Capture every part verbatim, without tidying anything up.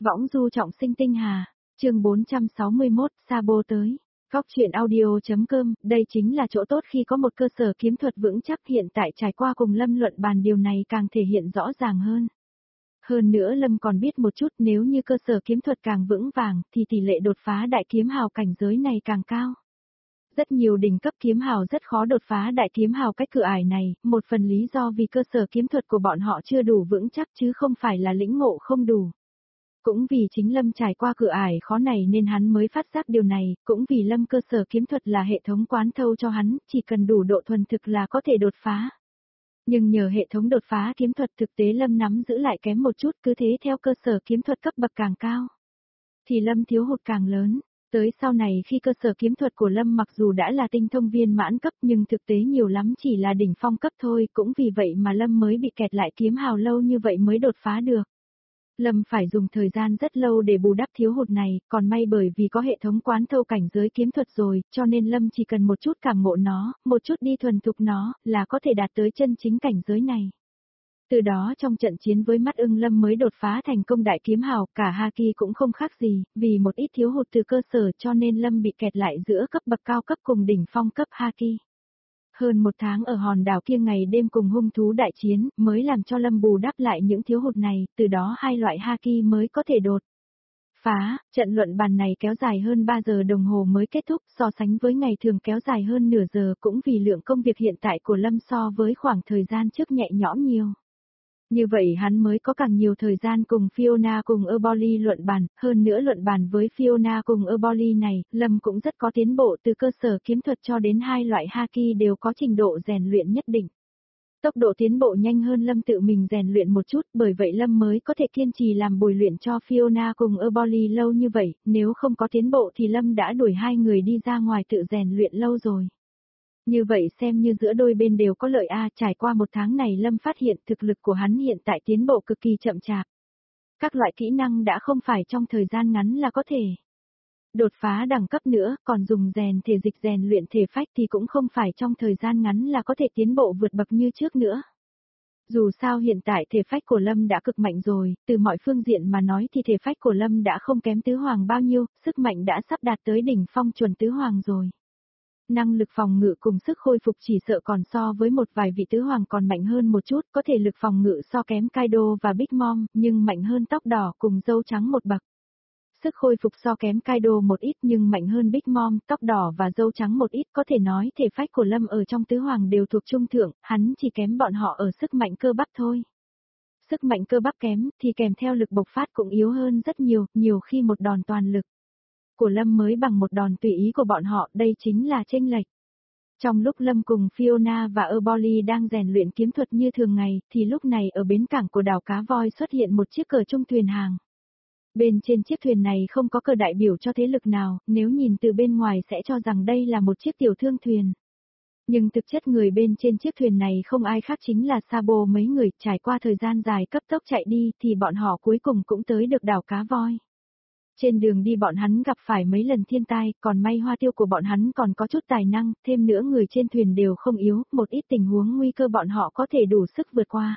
Võng du trọng sinh tinh hà, chương bốn trăm sáu mươi mốt, Sabo tới. Góc chuyện audio.com, đây chính là chỗ tốt khi có một cơ sở kiếm thuật vững chắc, hiện tại trải qua cùng Lâm luận bàn điều này càng thể hiện rõ ràng hơn. Hơn nữa Lâm còn biết một chút, nếu như cơ sở kiếm thuật càng vững vàng thì tỷ lệ đột phá đại kiếm hào cảnh giới này càng cao. Rất nhiều đỉnh cấp kiếm hào rất khó đột phá đại kiếm hào cách cửa ải này, một phần lý do vì cơ sở kiếm thuật của bọn họ chưa đủ vững chắc chứ không phải là lĩnh ngộ không đủ. Cũng vì chính Lâm trải qua cửa ải khó này nên hắn mới phát giác điều này, cũng vì Lâm cơ sở kiếm thuật là hệ thống quán thâu cho hắn, chỉ cần đủ độ thuần thực là có thể đột phá. Nhưng nhờ hệ thống đột phá kiếm thuật thực tế Lâm nắm giữ lại kém một chút, cứ thế theo cơ sở kiếm thuật cấp bậc càng cao, thì Lâm thiếu hụt càng lớn. Tới sau này khi cơ sở kiếm thuật của Lâm mặc dù đã là tinh thông viên mãn cấp nhưng thực tế nhiều lắm chỉ là đỉnh phong cấp thôi, cũng vì vậy mà Lâm mới bị kẹt lại kiếm hào lâu như vậy mới đột phá được. Lâm phải dùng thời gian rất lâu để bù đắp thiếu hụt này, còn may bởi vì có hệ thống quán thâu cảnh giới kiếm thuật rồi, cho nên Lâm chỉ cần một chút cảm ngộ nó, một chút đi thuần thục nó, là có thể đạt tới chân chính cảnh giới này. Từ đó trong trận chiến với mắt ưng Lâm mới đột phá thành công đại kiếm hào, cả Haki cũng không khác gì, vì một ít thiếu hụt từ cơ sở cho nên Lâm bị kẹt lại giữa cấp bậc cao cấp cùng đỉnh phong cấp Haki. Hơn một tháng ở hòn đảo kia ngày đêm cùng hung thú đại chiến, mới làm cho Lâm bù đắp lại những thiếu hụt này, từ đó hai loại Haki mới có thể đột phá. Trận luận bàn này kéo dài hơn ba giờ đồng hồ mới kết thúc, so sánh với ngày thường kéo dài hơn nửa giờ, cũng vì lượng công việc hiện tại của Lâm so với khoảng thời gian trước nhẹ nhõm nhiều. Như vậy hắn mới có càng nhiều thời gian cùng Fiona cùng Erboli luận bàn, hơn nữa luận bàn với Fiona cùng Erboli này, Lâm cũng rất có tiến bộ, từ cơ sở kiếm thuật cho đến hai loại Haki đều có trình độ rèn luyện nhất định. Tốc độ tiến bộ nhanh hơn Lâm tự mình rèn luyện một chút, bởi vậy Lâm mới có thể kiên trì làm bồi luyện cho Fiona cùng Erboli lâu như vậy, nếu không có tiến bộ thì Lâm đã đuổi hai người đi ra ngoài tự rèn luyện lâu rồi. Như vậy xem như giữa đôi bên đều có lợi a, trải qua một tháng này Lâm phát hiện thực lực của hắn hiện tại tiến bộ cực kỳ chậm chạp. Các loại kỹ năng đã không phải trong thời gian ngắn là có thể đột phá đẳng cấp nữa, còn dùng rèn thể dịch rèn luyện thể phách thì cũng không phải trong thời gian ngắn là có thể tiến bộ vượt bậc như trước nữa. Dù sao hiện tại thể phách của Lâm đã cực mạnh rồi, từ mọi phương diện mà nói thì thể phách của Lâm đã không kém tứ hoàng bao nhiêu, sức mạnh đã sắp đạt tới đỉnh phong chuẩn tứ hoàng rồi. Năng lực phòng ngự cùng sức khôi phục chỉ sợ còn so với một vài vị tứ hoàng còn mạnh hơn một chút, có thể lực phòng ngự so kém Kaido và Big Mom, nhưng mạnh hơn tóc đỏ cùng dâu trắng một bậc. Sức khôi phục so kém Kaido một ít nhưng mạnh hơn Big Mom, tóc đỏ và dâu trắng một ít, có thể nói thể phách của Lâm ở trong tứ hoàng đều thuộc trung thượng, hắn chỉ kém bọn họ ở sức mạnh cơ bắp thôi. Sức mạnh cơ bắp kém thì kèm theo lực bộc phát cũng yếu hơn rất nhiều, nhiều khi một đòn toàn lực của Lâm mới bằng một đòn tùy ý của bọn họ, đây chính là chênh lệch. Trong lúc Lâm cùng Fiona và Erboli đang rèn luyện kiếm thuật như thường ngày, thì lúc này ở bến cảng của đảo Cá Voi xuất hiện một chiếc cờ trung thuyền hàng. Bên trên chiếc thuyền này không có cờ đại biểu cho thế lực nào, nếu nhìn từ bên ngoài sẽ cho rằng đây là một chiếc tiểu thương thuyền. Nhưng thực chất người bên trên chiếc thuyền này không ai khác chính là Sabo mấy người, trải qua thời gian dài cấp tốc chạy đi thì bọn họ cuối cùng cũng tới được đảo Cá Voi. Trên đường đi bọn hắn gặp phải mấy lần thiên tai, còn may hoa tiêu của bọn hắn còn có chút tài năng, thêm nữa người trên thuyền đều không yếu, một ít tình huống nguy cơ bọn họ có thể đủ sức vượt qua.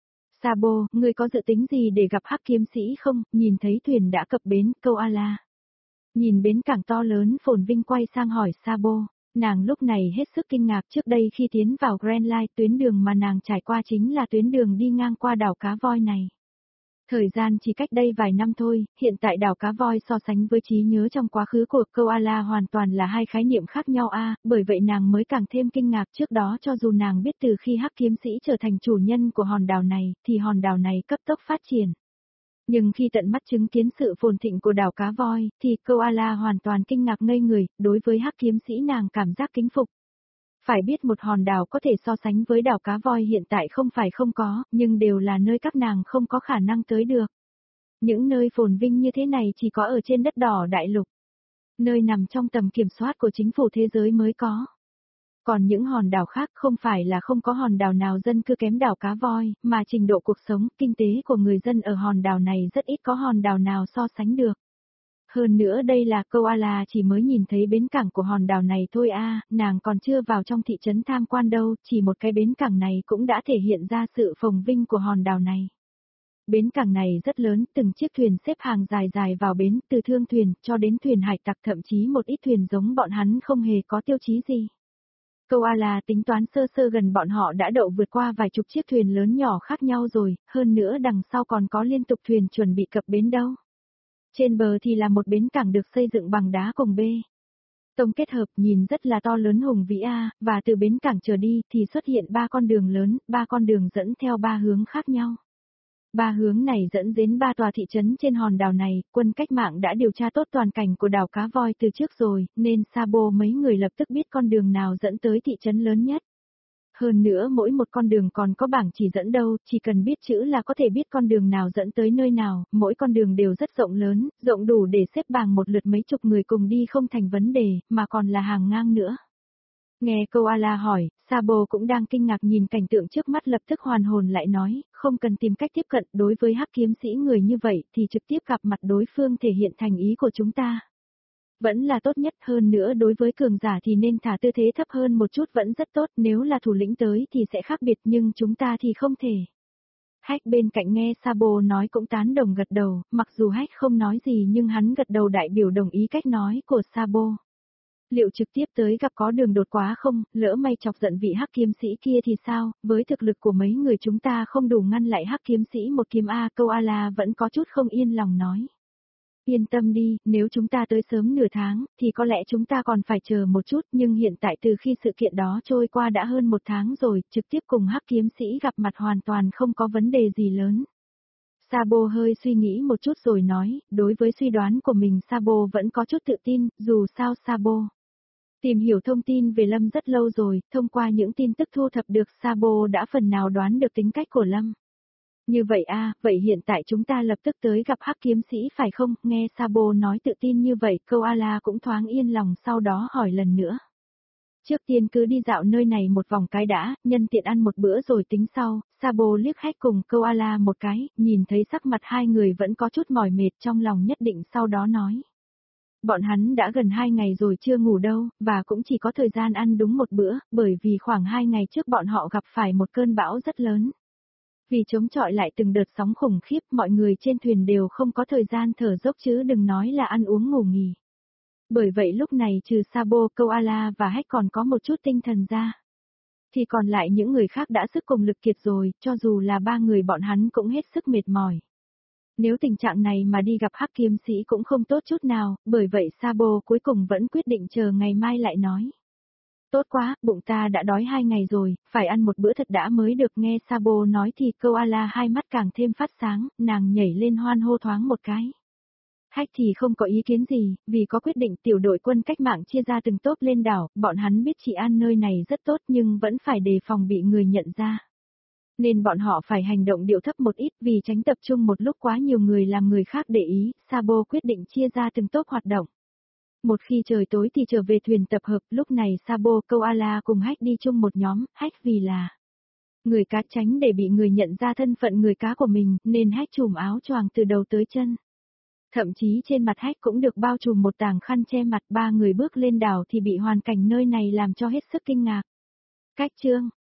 Sabo, ngươi có dự tính gì để gặp Hắc kiếm sĩ không? Nhìn thấy thuyền đã cập bến, câu Ala. Nhìn bến cảng to lớn phồn vinh quay sang hỏi Sabo, nàng lúc này hết sức kinh ngạc, trước đây khi tiến vào Grand Line tuyến đường mà nàng trải qua chính là tuyến đường đi ngang qua đảo Cá Voi này. Thời gian chỉ cách đây vài năm thôi, hiện tại đảo Cá Voi so sánh với trí nhớ trong quá khứ của Koala hoàn toàn là hai khái niệm khác nhau a, bởi vậy nàng mới càng thêm kinh ngạc, trước đó cho dù nàng biết từ khi Hắc kiếm sĩ trở thành chủ nhân của hòn đảo này, thì hòn đảo này cấp tốc phát triển. Nhưng khi tận mắt chứng kiến sự phồn thịnh của đảo Cá Voi, thì Koala hoàn toàn kinh ngạc ngây người, đối với Hắc kiếm sĩ nàng cảm giác kính phục. Phải biết một hòn đảo có thể so sánh với đảo Cá Voi hiện tại không phải không có, nhưng đều là nơi các nàng không có khả năng tới được. Những nơi phồn vinh như thế này chỉ có ở trên đất đỏ đại lục. Nơi nằm trong tầm kiểm soát của chính phủ thế giới mới có. Còn những hòn đảo khác không phải là không có hòn đảo nào dân cư kém đảo Cá Voi, mà trình độ cuộc sống, kinh tế của người dân ở hòn đảo này rất ít có hòn đảo nào so sánh được. Hơn nữa đây là Koala chỉ mới nhìn thấy bến cảng của hòn đảo này thôi a, nàng còn chưa vào trong thị trấn tham quan đâu, chỉ một cái bến cảng này cũng đã thể hiện ra sự phồn vinh của hòn đảo này. Bến cảng này rất lớn, từng chiếc thuyền xếp hàng dài dài vào bến, từ thương thuyền cho đến thuyền hải tặc, thậm chí một ít thuyền giống bọn hắn không hề có tiêu chí gì. Koala tính toán sơ sơ gần bọn họ đã đậu vượt qua vài chục chiếc thuyền lớn nhỏ khác nhau rồi, hơn nữa đằng sau còn có liên tục thuyền chuẩn bị cập bến đâu. Trên bờ thì là một bến cảng được xây dựng bằng đá cùng bê tông kết hợp, nhìn rất là to lớn hùng vĩ a, và từ bến cảng trở đi thì xuất hiện ba con đường lớn, ba con đường dẫn theo ba hướng khác nhau. Ba hướng này dẫn đến ba tòa thị trấn trên hòn đảo này, quân cách mạng đã điều tra tốt toàn cảnh của đảo Cá Voi từ trước rồi, nên Sabo mấy người lập tức biết con đường nào dẫn tới thị trấn lớn nhất. Hơn nữa mỗi một con đường còn có bảng chỉ dẫn đâu, chỉ cần biết chữ là có thể biết con đường nào dẫn tới nơi nào, mỗi con đường đều rất rộng lớn, rộng đủ để xếp bằng một lượt mấy chục người cùng đi không thành vấn đề, mà còn là hàng ngang nữa. Nghe Koala hỏi, Sabo cũng đang kinh ngạc nhìn cảnh tượng trước mắt, lập tức hoàn hồn lại nói, không cần tìm cách tiếp cận, đối với hắc kiếm sĩ người như vậy thì trực tiếp gặp mặt đối phương thể hiện thành ý của chúng ta. Vẫn là tốt nhất, hơn nữa đối với cường giả thì nên thả tư thế thấp hơn một chút vẫn rất tốt, nếu là thủ lĩnh tới thì sẽ khác biệt nhưng chúng ta thì không thể. Hách bên cạnh nghe Sabo nói cũng tán đồng gật đầu, mặc dù Hách không nói gì nhưng hắn gật đầu đại biểu đồng ý cách nói của Sabo. Liệu trực tiếp tới gặp có đường đột quá không, lỡ may chọc giận vị hắc kiếm sĩ kia thì sao, với thực lực của mấy người chúng ta không đủ ngăn lại hắc kiếm sĩ một kiếm A. Koala vẫn có chút không yên lòng nói. Yên tâm đi, nếu chúng ta tới sớm nửa tháng, thì có lẽ chúng ta còn phải chờ một chút, nhưng hiện tại từ khi sự kiện đó trôi qua đã hơn một tháng rồi, trực tiếp cùng hắc kiếm sĩ gặp mặt hoàn toàn không có vấn đề gì lớn. Sabo hơi suy nghĩ một chút rồi nói, đối với suy đoán của mình Sabo vẫn có chút tự tin, dù sao Sabo tìm hiểu thông tin về Lâm rất lâu rồi, thông qua những tin tức thu thập được Sabo đã phần nào đoán được tính cách của Lâm. Như vậy a, vậy hiện tại chúng ta lập tức tới gặp hắc kiếm sĩ phải không? Nghe Sabo nói tự tin như vậy, Koala cũng thoáng yên lòng, sau đó hỏi lần nữa. Trước tiên cứ đi dạo nơi này một vòng cái đã, nhân tiện ăn một bữa rồi tính sau. Sabo liếc Hách cùng Koala một cái, nhìn thấy sắc mặt hai người vẫn có chút mỏi mệt trong lòng nhất định, sau đó nói. Bọn hắn đã gần hai ngày rồi chưa ngủ đâu, và cũng chỉ có thời gian ăn đúng một bữa, bởi vì khoảng hai ngày trước bọn họ gặp phải một cơn bão rất lớn. Vì chống chọi lại từng đợt sóng khủng khiếp, mọi người trên thuyền đều không có thời gian thở dốc chứ đừng nói là ăn uống ngủ nghỉ. Bởi vậy lúc này trừ Sabo, Koala và Hách còn có một chút tinh thần ra. Thì còn lại những người khác đã sức cùng lực kiệt rồi, cho dù là ba người bọn hắn cũng hết sức mệt mỏi. Nếu tình trạng này mà đi gặp hắc kiếm sĩ cũng không tốt chút nào, bởi vậy Sabo cuối cùng vẫn quyết định chờ ngày mai lại nói. Tốt quá, bụng ta đã đói hai ngày rồi, phải ăn một bữa thật đã mới được. Nghe Sabo nói thì Koala hai mắt càng thêm phát sáng, nàng nhảy lên hoan hô thoáng một cái. Hách thì không có ý kiến gì, vì có quyết định tiểu đội quân cách mạng chia ra từng tốp lên đảo, bọn hắn biết chị ăn nơi này rất tốt nhưng vẫn phải đề phòng bị người nhận ra. Nên bọn họ phải hành động điệu thấp một ít vì tránh tập trung một lúc quá nhiều người làm người khác để ý, Sabo quyết định chia ra từng tốp hoạt động. Một khi trời tối thì trở về thuyền tập hợp, lúc này Sabo, Koala cùng Hách đi chung một nhóm, Hách vì là người cá tránh để bị người nhận ra thân phận người cá của mình, nên Hách trùm áo choàng từ đầu tới chân. Thậm chí trên mặt Hách cũng được bao trùm một tảng khăn che mặt. Ba người bước lên đảo thì bị hoàn cảnh nơi này làm cho hết sức kinh ngạc. Cách chương